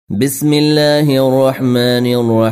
بسم الله الرحمن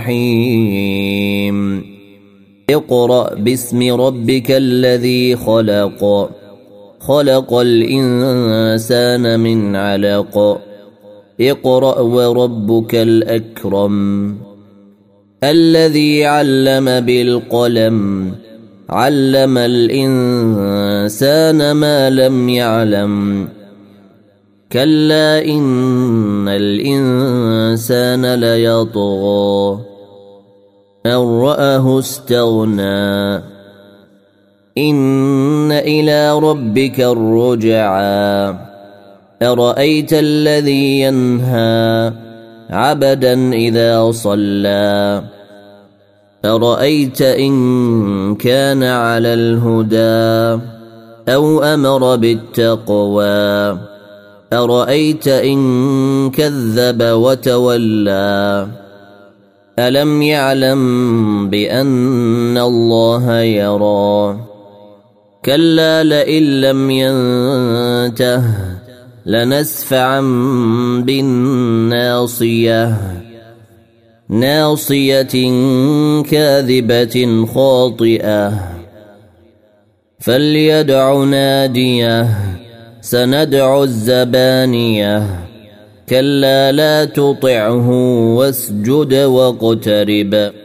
الرحيم اقرأ باسم ربك الذي خلق خلق الإنسان من علق اقرأ وربك الأكرم الذي علم بالقلم علم الإنسان ما لم يعلم كلا إن الإنسان ليطغى أن رآه استغنى إن إلى ربك الرجعى أرأيت الذي ينهى عبدا إذا صلى أرأيت إن كان على الهدى أو أمر بالتقوى أرأيت إن كذب وتولى ألم يعلم بأن الله يرى كلا لئن لم ينته لنسفعا بالناصية ناصية كاذبة خاطئة فليدع ناديه سندع الزبانية كلا لا تطعه واسجد واقترب